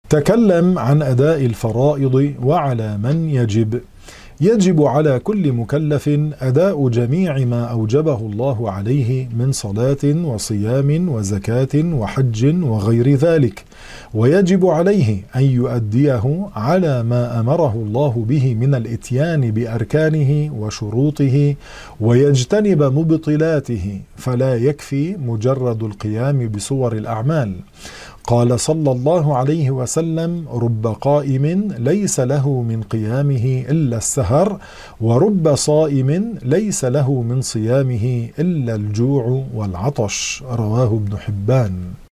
تكلم عن أداء الفرائض وعلى من يجب. يجب على كل مكلف أداء جميع ما أوجبه الله عليه من صلاة وصيام وزكاة وحج وغير ذلك، ويجب عليه أن يؤديه على ما أمره الله به من الإتيان بأركانه وشروطه، ويجتنب مبطلاته، فلا يكفي مجرد القيام بصور الأعمال. قال صلى الله عليه وسلم: رب قائم ليس له من قيامه إلا السهر، ورب صائم ليس له من صيامه إلا الجوع والعطش. رواه ابن حبان.